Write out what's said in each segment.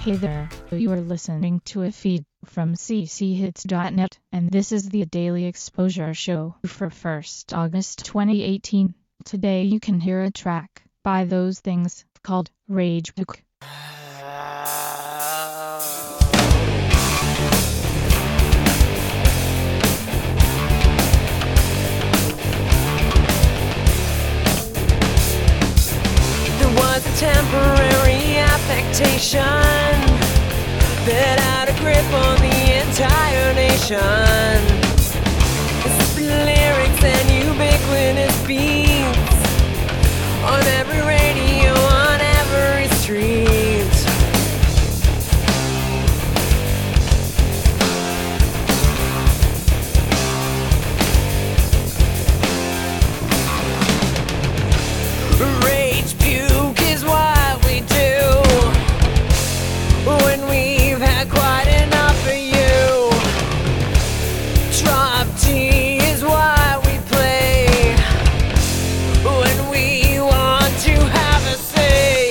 Hey there, you are listening to a feed from cchits.net, and this is the Daily Exposure Show for 1st August 2018. Today you can hear a track by Those Things called Rage Book. Temporary affectation that had a grip on the entire nation. It's lyrics and ubiquitous beats on every radio, on every street. Rage puke is what we do when we've had quite enough of you. Drop D is what we play when we want to have a say.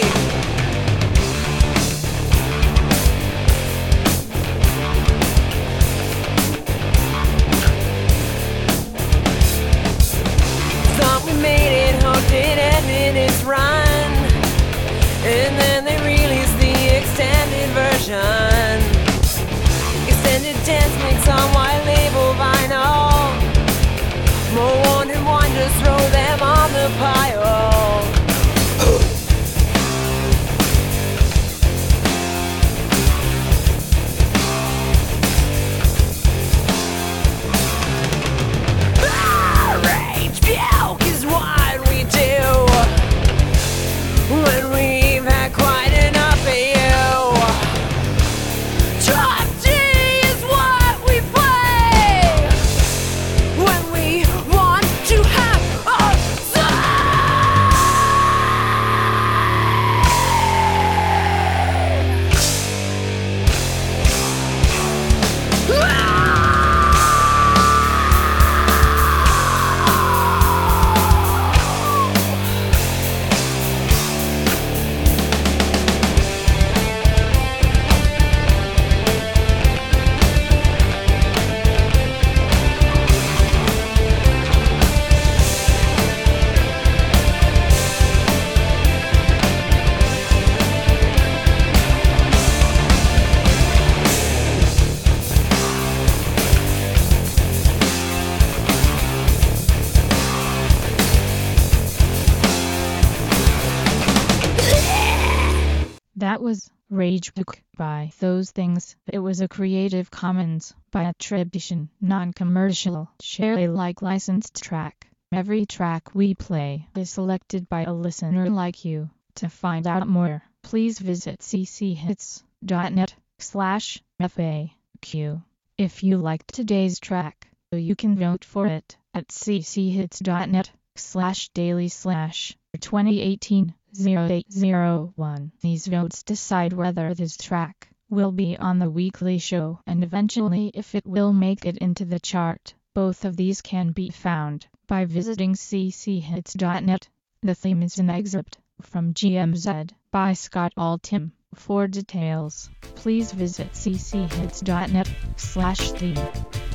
Thought we made it, hoped it ended its run, and then they released the extended version. Extended dance mix on white label vinyl. More wanted one, just throw them on the pile. Rage puke is what we do when we've had quite enough of you. Drop D is what we play when we want to have a say. That was Rage Book by Those Things. It was a Creative Commons by attribution, non-commercial, share Alike licensed track. Every track we play is selected by a listener like you. To find out more, please visit cchits.net/FAQ. If you liked today's track, you can vote for it at cchits.net/daily/2018-0801. These votes decide whether this track will be on the weekly show and eventually if it will make it into the chart. Both of these can be found by visiting cchits.net. The theme is an excerpt from GMZ by Scott Altham. For details, please visit cchits.net/theme.